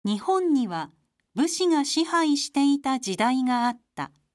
日本には武士が支配していた時代があった。